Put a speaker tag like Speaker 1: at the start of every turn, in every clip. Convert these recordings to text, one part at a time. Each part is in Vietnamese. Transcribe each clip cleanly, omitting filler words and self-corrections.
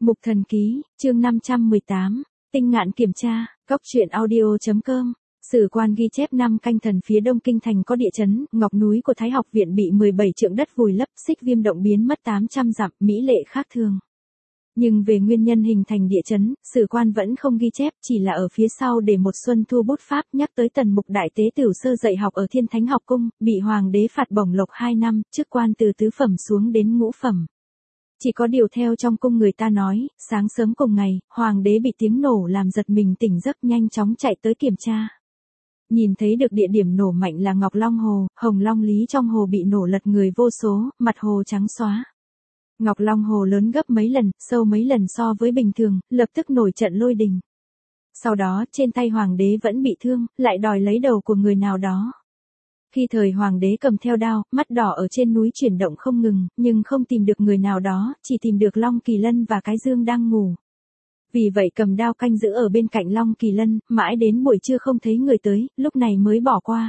Speaker 1: Mục Thần Ký, chương 518, Tinh Ngạn kiểm tra, Cóc truyện audio.com. Sử quan ghi chép năm Canh Thần phía đông kinh thành có địa chấn, ngọc núi của Thái Học viện bị 17 trượng đất vùi lấp, Xích Viêm động biến mất 800 dặm, mỹ lệ khác thường. Nhưng về nguyên nhân hình thành địa chấn, sử quan vẫn không ghi chép, chỉ là ở phía sau để một xuân thu bút pháp nhắc tới Tần Mục đại tế tiểu sơ dạy học ở Thiên Thánh học cung, bị hoàng đế phạt bổng lộc 2 năm, chức quan từ tứ phẩm xuống đến ngũ phẩm. Chỉ có điều theo trong cung người ta nói, sáng sớm cùng ngày, hoàng đế bị tiếng nổ làm giật mình tỉnh giấc, nhanh chóng chạy tới kiểm tra. Nhìn thấy được địa điểm nổ mạnh là Ngọc Long Hồ, Hồng Long Lý trong hồ bị nổ lật người vô số, mặt hồ trắng xóa. Ngọc Long Hồ lớn gấp mấy lần, sâu mấy lần so với bình thường, lập tức nổi trận lôi đình. Sau đó, trên tay hoàng đế vẫn bị thương, lại đòi lấy đầu của người nào đó. Khi thời hoàng đế cầm theo đao, mắt đỏ ở trên núi chuyển động không ngừng, nhưng không tìm được người nào đó, chỉ tìm được Long Kỳ Lân và Cái Dương đang ngủ. Vì vậy cầm đao canh giữ ở bên cạnh Long Kỳ Lân, mãi đến buổi trưa không thấy người tới, lúc này mới bỏ qua.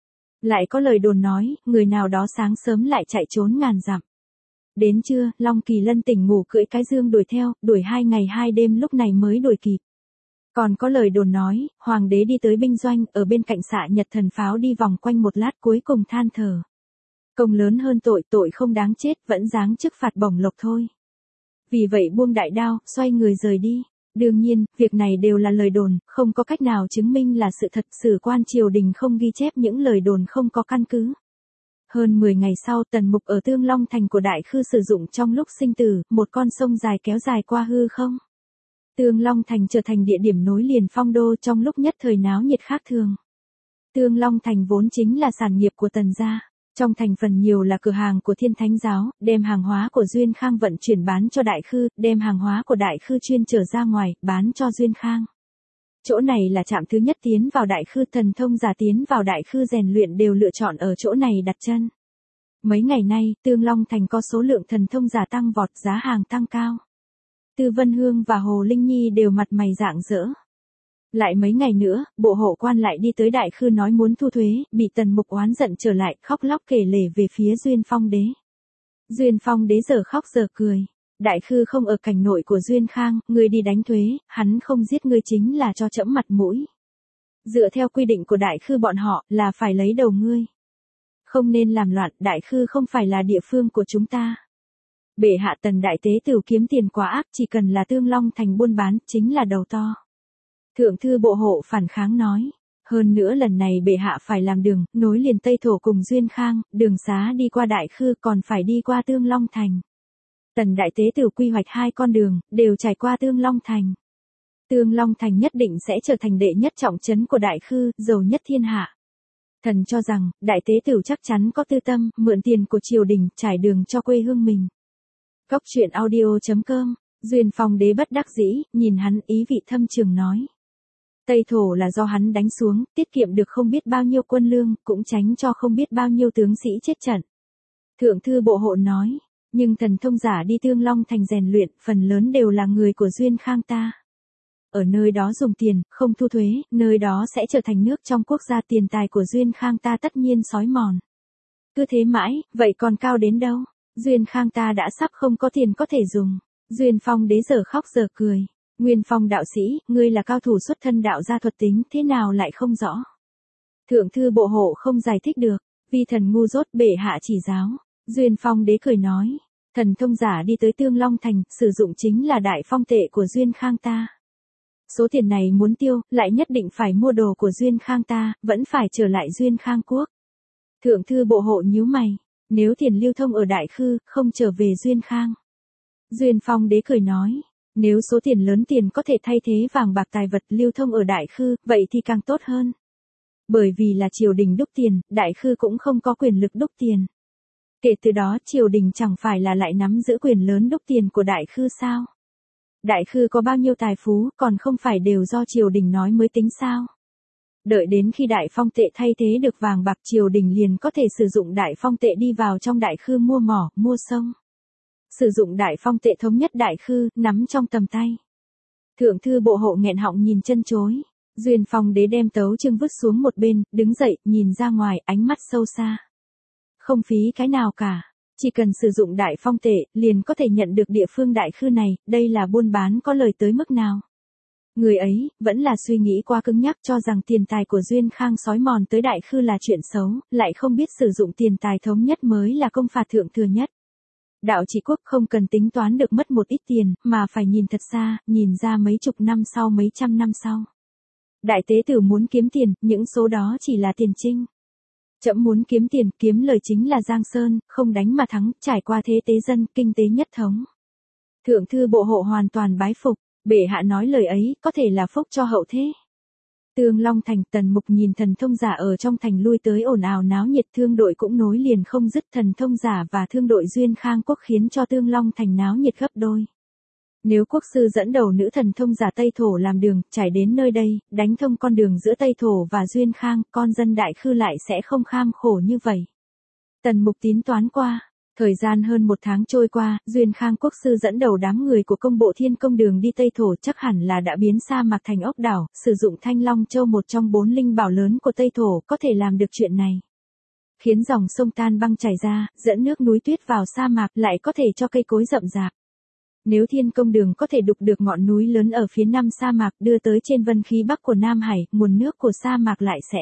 Speaker 1: Lại có lời đồn nói, người nào đó sáng sớm lại chạy trốn ngàn dặm. Đến trưa, Long Kỳ Lân tỉnh ngủ cưỡi Cái Dương đuổi theo, đuổi 2 ngày 2 đêm lúc này mới đuổi kịp. Còn có lời đồn nói, hoàng đế đi tới binh doanh, ở bên cạnh xạ nhật thần pháo đi vòng quanh một lát cuối cùng than thở. Công lớn hơn tội, tội không đáng chết, vẫn giáng chức phạt bổng lộc thôi. Vì vậy buông đại đao, xoay người rời đi. Đương nhiên, việc này đều là lời đồn, không có cách nào chứng minh là sự thật, sử quan triều đình không ghi chép những lời đồn không có căn cứ. Hơn 10 ngày sau, Tần Mục ở Tương Long Thành của Đại Khư sử dụng trong lúc sinh tử, một con sông dài kéo dài qua hư không. Tương Long Thành trở thành địa điểm nối liền phong đô trong lúc nhất thời náo nhiệt khác thường. Tương Long Thành vốn chính là sản nghiệp của Tần gia. Trong thành phần nhiều là cửa hàng của Thiên Thánh giáo, đem hàng hóa của Duyên Khang vận chuyển bán cho Đại Khư, đem hàng hóa của Đại Khư chuyên trở ra ngoài, bán cho Duyên Khang. Chỗ này là trạm thứ nhất tiến vào Đại Khư, thần thông giả tiến vào Đại Khư rèn luyện đều lựa chọn ở chỗ này đặt chân. Mấy ngày nay, Tương Long Thành có số lượng thần thông giả tăng vọt, giá hàng tăng cao. Tư Vân Hương và Hồ Linh Nhi đều mặt mày rạng rỡ. Lại mấy ngày nữa, bộ hộ quan lại đi tới Đại Khư nói muốn thu thuế, bị Tần Mục oán giận trở lại, khóc lóc kể lể về phía Duyên Phong đế. Duyên Phong đế giờ khóc giờ cười. Đại Khư không ở cảnh nội của Duyên Khang, ngươi đi đánh thuế, hắn không giết ngươi chính là cho trẫm mặt mũi. Dựa theo quy định của Đại Khư bọn họ, là phải lấy đầu ngươi. Không nên làm loạn, Đại Khư không phải là địa phương của chúng ta. Bệ hạ Tần đại tế tử kiếm tiền quá ác, chỉ cần là Tương Long Thành buôn bán, chính là đầu to. Thượng thư bộ hộ phản kháng nói, hơn nữa lần này bệ hạ phải làm đường, nối liền Tây Thổ cùng Duyên Khang, đường xá đi qua Đại Khư còn phải đi qua Tương Long Thành. Tần đại tế tử quy hoạch 2 con đường, đều trải qua Tương Long Thành. Tương Long Thành nhất định sẽ trở thành đệ nhất trọng trấn của Đại Khư, giàu nhất thiên hạ. Thần cho rằng, đại tế tử chắc chắn có tư tâm, mượn tiền của triều đình, trải đường cho quê hương mình. Cóc truyện audio.com, Duyên Phong đế bất đắc dĩ, nhìn hắn ý vị thâm trường nói. Tây Thổ là do hắn đánh xuống, tiết kiệm được không biết bao nhiêu quân lương, cũng tránh cho không biết bao nhiêu tướng sĩ chết trận. Thượng thư bộ hộ nói, nhưng thần thông giả đi Tương Long Thành rèn luyện, phần lớn đều là người của Duyên Khang ta. Ở nơi đó dùng tiền, không thu thuế, nơi đó sẽ trở thành nước trong quốc gia, tiền tài của Duyên Khang ta tất nhiên xói mòn. Cứ thế mãi, vậy còn cao đến đâu? Duyên Khang ta đã sắp không có tiền có thể dùng. Duyên Phong đế giờ khóc giờ cười. Nguyên Phong đạo sĩ, ngươi là cao thủ xuất thân đạo gia thuật tính, thế nào lại không rõ? Thượng thư bộ hộ không giải thích được, vì thần ngu dốt, bệ hạ chỉ giáo. Duyên Phong đế cười nói, thần thông giả đi tới Tương Long Thành, sử dụng chính là đại phong tệ của Duyên Khang ta. Số tiền này muốn tiêu, lại nhất định phải mua đồ của Duyên Khang ta, vẫn phải trở lại Duyên Khang quốc. Thượng thư bộ hộ nhíu mày, nếu tiền lưu thông ở Đại Khư, không trở về Duyên Khang. Duyên Phong đế cười nói, nếu số tiền lớn tiền có thể thay thế vàng bạc tài vật lưu thông ở Đại Khư, vậy thì càng tốt hơn. Bởi vì là triều đình đúc tiền, Đại Khư cũng không có quyền lực đúc tiền. Kể từ đó triều đình chẳng phải là lại nắm giữ quyền lớn đúc tiền của Đại Khư sao? Đại Khư có bao nhiêu tài phú, còn không phải đều do triều đình nói mới tính sao? Đợi đến khi đại phong tệ thay thế được vàng bạc, triều đình liền có thể sử dụng đại phong tệ đi vào trong Đại Khư mua mỏ, mua sông. Sử dụng đại phong tệ thống nhất Đại Khư, nắm trong tầm tay. Thượng thư bộ hộ nghẹn họng nhìn chân chối. Duyên Phong đế đem tấu chương vứt xuống một bên, đứng dậy, nhìn ra ngoài, ánh mắt sâu xa. Không phí cái nào cả. Chỉ cần sử dụng đại phong tệ, liền có thể nhận được địa phương đại khư này, đây là buôn bán có lời tới mức nào. Người ấy, vẫn là suy nghĩ quá cứng nhắc cho rằng tiền tài của Duyên Khang xói mòn tới đại khư là chuyện xấu, lại không biết sử dụng tiền tài thống nhất mới là công phạt thượng thừa nhất. Đạo trị quốc không cần tính toán được mất một ít tiền, mà phải nhìn thật xa, nhìn ra mấy chục năm sau mấy trăm năm sau. Đại tế tử muốn kiếm tiền, những số đó chỉ là tiền trinh. Trẫm muốn kiếm tiền, kiếm lời chính là Giang Sơn, không đánh mà thắng, trải qua thế tế dân, kinh tế nhất thống. Thượng thư bộ hộ hoàn toàn bái phục, bệ hạ nói lời ấy, có thể là phúc cho hậu thế. Tương Long Thành, Tần Mục nhìn thần thông giả ở trong thành lui tới ồn ào náo nhiệt, thương đội cũng nối liền không dứt, thần thông giả và thương đội Duyên Khang Quốc khiến cho Tương Long Thành náo nhiệt gấp đôi. Nếu quốc sư dẫn đầu nữ thần thông giả Tây Thổ làm đường, trải đến nơi đây, đánh thông con đường giữa Tây Thổ và Duyên Khang, con dân đại khư lại sẽ không kham khổ như vậy. Tần Mục tính toán qua. Thời gian hơn một tháng trôi qua, Duyên Khang quốc sư dẫn đầu đám người của công bộ Thiên Công đường đi Tây Thổ, chắc hẳn là đã biến sa mạc thành ốc đảo, sử dụng Thanh Long Châu, một trong 4 linh bảo lớn của Tây Thổ, có thể làm được chuyện này. Khiến dòng sông tan băng chảy ra, dẫn nước núi tuyết vào sa mạc, lại có thể cho cây cối rậm rạp. Nếu Thiên Công đường có thể đục được ngọn núi lớn ở phía nam sa mạc đưa tới trên vân khí bắc của Nam Hải, nguồn nước của sa mạc lại sẽ.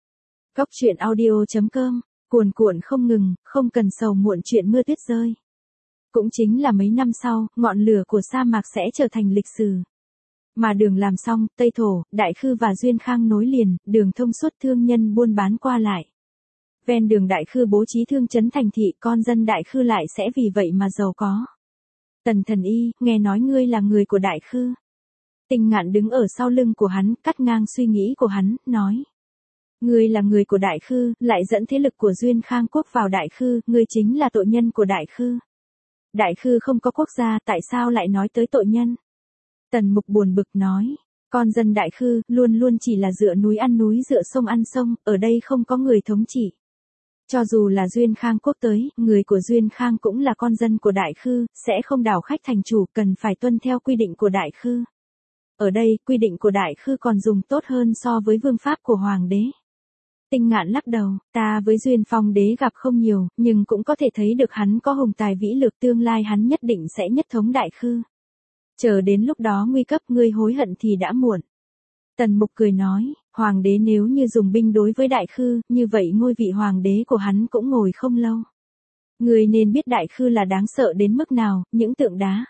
Speaker 1: Cóc truyện audio.com, cuồn cuộn không ngừng, không cần sầu muộn chuyện mưa tuyết rơi. Cũng chính là mấy năm sau, ngọn lửa của sa mạc sẽ trở thành lịch sử. Mà đường làm xong, Tây Thổ, Đại Khư và Duyên Khang nối liền, đường thông suốt, thương nhân buôn bán qua lại. Ven đường Đại Khư bố trí thương trấn thành thị, con dân Đại Khư lại sẽ vì vậy mà giàu có. Tần Thần Y, nghe nói ngươi là người của Đại Khư. Tinh Ngạn đứng ở sau lưng của hắn, cắt ngang suy nghĩ của hắn, nói. Ngươi là người của Đại Khư, lại dẫn thế lực của Duyên Khang quốc vào Đại Khư, ngươi chính là tội nhân của Đại Khư. Đại Khư không có quốc gia, tại sao lại nói tới tội nhân? Tần Mục buồn bực nói, con dân Đại Khư, luôn luôn chỉ là dựa núi ăn núi, dựa sông ăn sông, ở đây không có người thống trị. Cho dù là Duyên Khang quốc tới, người của Duyên Khang cũng là con dân của Đại Khư, sẽ không đảo khách thành chủ, cần phải tuân theo quy định của Đại Khư. Ở đây, quy định của Đại Khư còn dùng tốt hơn so với vương pháp của Hoàng đế. Tinh Ngạn lắc đầu, ta với Duyên Phong đế gặp không nhiều, nhưng cũng có thể thấy được hắn có hùng tài vĩ lược, tương lai hắn nhất định sẽ nhất thống Đại Khư. Chờ đến lúc đó nguy cấp, ngươi hối hận thì đã muộn. Tần Mục cười nói, Hoàng đế nếu như dùng binh đối với Đại Khư, như vậy ngôi vị Hoàng đế của hắn cũng ngồi không lâu. Ngươi nên biết Đại Khư là đáng sợ đến mức nào, những tượng đá.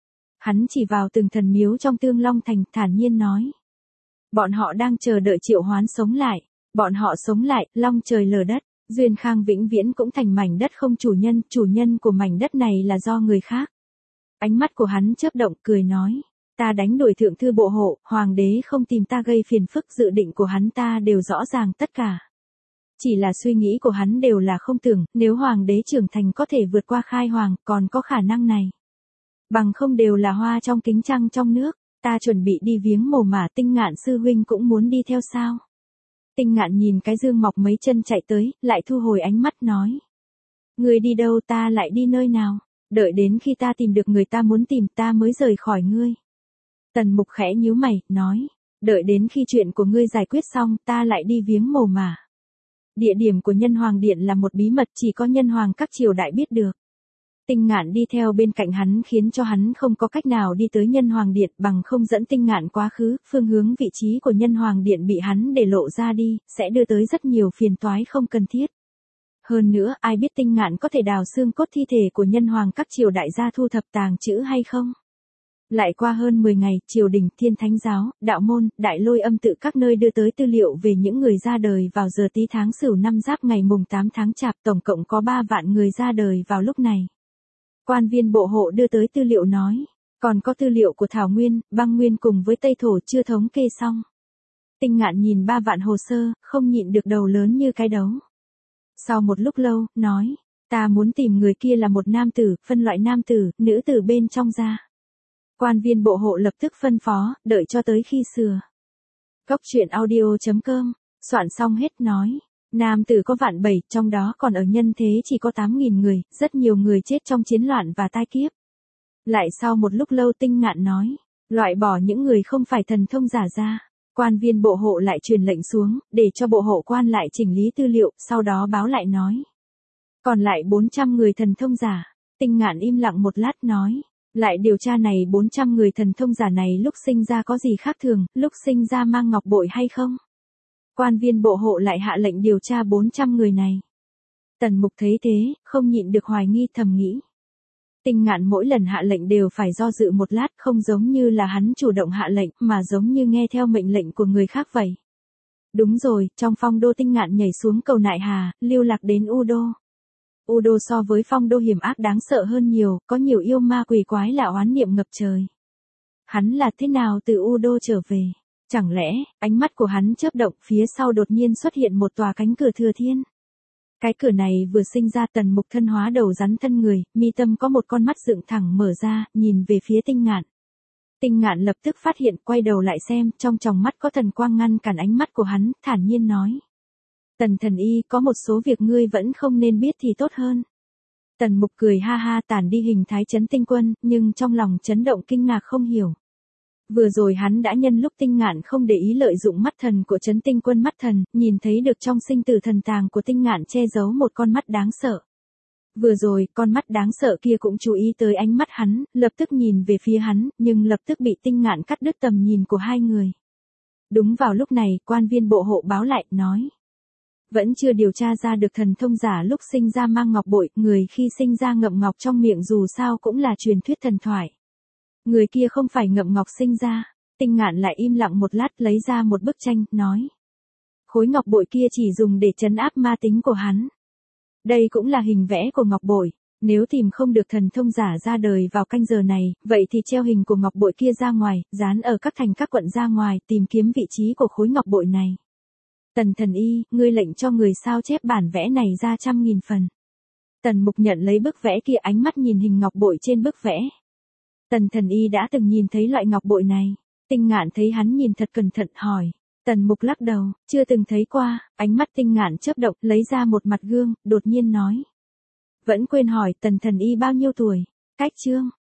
Speaker 1: Hắn chỉ vào từng thần miếu trong Tương Long Thành, thản nhiên nói. Bọn họ đang chờ đợi triệu hoán sống lại. Bọn họ sống lại, long trời lở đất, Duyên Khang vĩnh viễn cũng thành mảnh đất không chủ nhân của mảnh đất này là do người khác. Ánh mắt của hắn chớp động, cười nói, ta đánh đuổi thượng thư bộ hộ, Hoàng đế không tìm ta gây phiền phức, dự định của hắn ta đều rõ ràng tất cả. Chỉ là suy nghĩ của hắn đều là không tưởng, nếu Hoàng đế trưởng thành có thể vượt qua khai hoàng, còn có khả năng này. Bằng không đều là hoa trong kính trăng trong nước, ta chuẩn bị đi viếng mồ mả. Tinh Ngạn sư huynh cũng muốn đi theo sao? Tinh Ngạn nhìn cái dương mọc mấy chân chạy tới, lại thu hồi ánh mắt nói. Ngươi đi đâu, ta lại đi nơi nào, đợi đến khi ta tìm được người ta muốn tìm ta mới rời khỏi ngươi. Tần Mục khẽ nhíu mày, nói, đợi đến khi chuyện của ngươi giải quyết xong, ta lại đi viếng mồ mả. Địa điểm của Nhân Hoàng Điện là một bí mật chỉ có Nhân Hoàng các triều đại biết được. Tinh Ngạn đi theo bên cạnh hắn khiến cho hắn không có cách nào đi tới Nhân Hoàng Điện, bằng không dẫn Tinh Ngạn quá khứ, phương hướng vị trí của Nhân Hoàng Điện bị hắn để lộ ra đi, sẽ đưa tới rất nhiều phiền toái không cần thiết. Hơn nữa, ai biết Tinh Ngạn có thể đào xương cốt thi thể của Nhân Hoàng các triều đại ra thu thập tàng trữ hay không? Lại qua hơn 10 ngày, triều đình, Thiên Thánh giáo, Đạo môn, Đại Lôi Âm tự các nơi đưa tới tư liệu về những người ra đời vào giờ Tý tháng Sửu năm Giáp ngày mùng 8 tháng Chạp, tổng cộng có 3 vạn người ra đời vào lúc này. Quan viên bộ hộ đưa tới tư liệu nói, còn có tư liệu của Thảo Nguyên, Băng Nguyên cùng với Tây Thổ chưa thống kê xong. Tinh Ngạn nhìn 3 vạn hồ sơ, không nhịn được đầu lớn như cái đấu. Sau một lúc lâu, nói, ta muốn tìm người kia là một nam tử, phân loại nam tử, nữ tử bên trong ra. Quan viên bộ hộ lập tức phân phó, đợi cho tới khi sửa. Cóc truyện audio.com, soạn xong hết nói. Nam tử có vạn 7, trong đó còn ở nhân thế chỉ có 8.000 người, rất nhiều người chết trong chiến loạn và tai kiếp. Lại sau một lúc lâu Tinh Ngạn nói, loại bỏ những người không phải thần thông giả ra. Quan viên bộ hộ lại truyền lệnh xuống, để cho bộ hộ quan lại chỉnh lý tư liệu, sau đó báo lại nói. Còn lại 400 người thần thông giả. Tinh Ngạn im lặng một lát nói. Lại điều tra này 400 người thần thông giả này lúc sinh ra có gì khác thường, lúc sinh ra mang ngọc bội hay không? Quan viên bộ hộ lại hạ lệnh điều tra 400 người này. Tần Mục thấy thế, không nhịn được hoài nghi thầm nghĩ. Tinh Ngạn mỗi lần hạ lệnh đều phải do dự một lát, không giống như là hắn chủ động hạ lệnh, mà giống như nghe theo mệnh lệnh của người khác vậy. Đúng rồi, trong Phong Đô Tinh Ngạn nhảy xuống cầu Nại Hà, lưu lạc đến U Đô. U Đô so với Phong Đô hiểm ác đáng sợ hơn nhiều, có nhiều yêu ma quỷ quái lạ oán niệm ngập trời. Hắn là thế nào từ U Đô trở về? Chẳng lẽ, ánh mắt của hắn chớp động, phía sau đột nhiên xuất hiện một tòa cánh cửa thừa thiên. Cái cửa này vừa sinh ra, Tần Mục thân hóa đầu rắn thân người, mi tâm có một con mắt dựng thẳng mở ra, nhìn về phía Tinh Ngạn. Tinh Ngạn lập tức phát hiện, quay đầu lại xem, trong tròng mắt có thần quang ngăn cản ánh mắt của hắn, thản nhiên nói. Tần thần y, có một số việc ngươi vẫn không nên biết thì tốt hơn. Tần Mục cười ha ha tản đi hình thái Chấn Tinh Quân, nhưng trong lòng chấn động kinh ngạc không hiểu. Vừa rồi hắn đã nhân lúc Tinh Ngạn không để ý lợi dụng mắt thần của Chấn Tinh Quân mắt thần, nhìn thấy được trong sinh tử thần tàng của Tinh Ngạn che giấu một con mắt đáng sợ. Vừa rồi, con mắt đáng sợ kia cũng chú ý tới ánh mắt hắn, lập tức nhìn về phía hắn, nhưng lập tức bị Tinh Ngạn cắt đứt tầm nhìn của hai người. Đúng vào lúc này, quan viên bộ hộ báo lại, nói. Vẫn chưa điều tra ra được thần thông giả lúc sinh ra mang ngọc bội, người khi sinh ra ngậm ngọc trong miệng dù sao cũng là truyền thuyết thần thoại. Người kia không phải ngậm ngọc sinh ra. Tinh Ngạn lại im lặng một lát lấy ra một bức tranh, nói. Khối ngọc bội kia chỉ dùng để trấn áp ma tính của hắn. Đây cũng là hình vẽ của ngọc bội. Nếu tìm không được thần thông giả ra đời vào canh giờ này, vậy thì treo hình của ngọc bội kia ra ngoài, dán ở các thành các quận ra ngoài, tìm kiếm vị trí của khối ngọc bội này. Tần thần y, ngươi lệnh cho người sao chép bản vẽ này ra 100.000 phần. Tần Mục nhận lấy bức vẽ kia, ánh mắt nhìn hình ngọc bội trên bức vẽ. Tần thần y đã từng nhìn thấy loại ngọc bội này. Tinh Ngạn thấy hắn nhìn thật cẩn thận, hỏi. Tần Mục lắc đầu, chưa từng thấy qua. Ánh mắt Tinh Ngạn chớp động, lấy ra một mặt gương, đột nhiên nói. Vẫn quên hỏi, tần thần y bao nhiêu tuổi? Cách chương.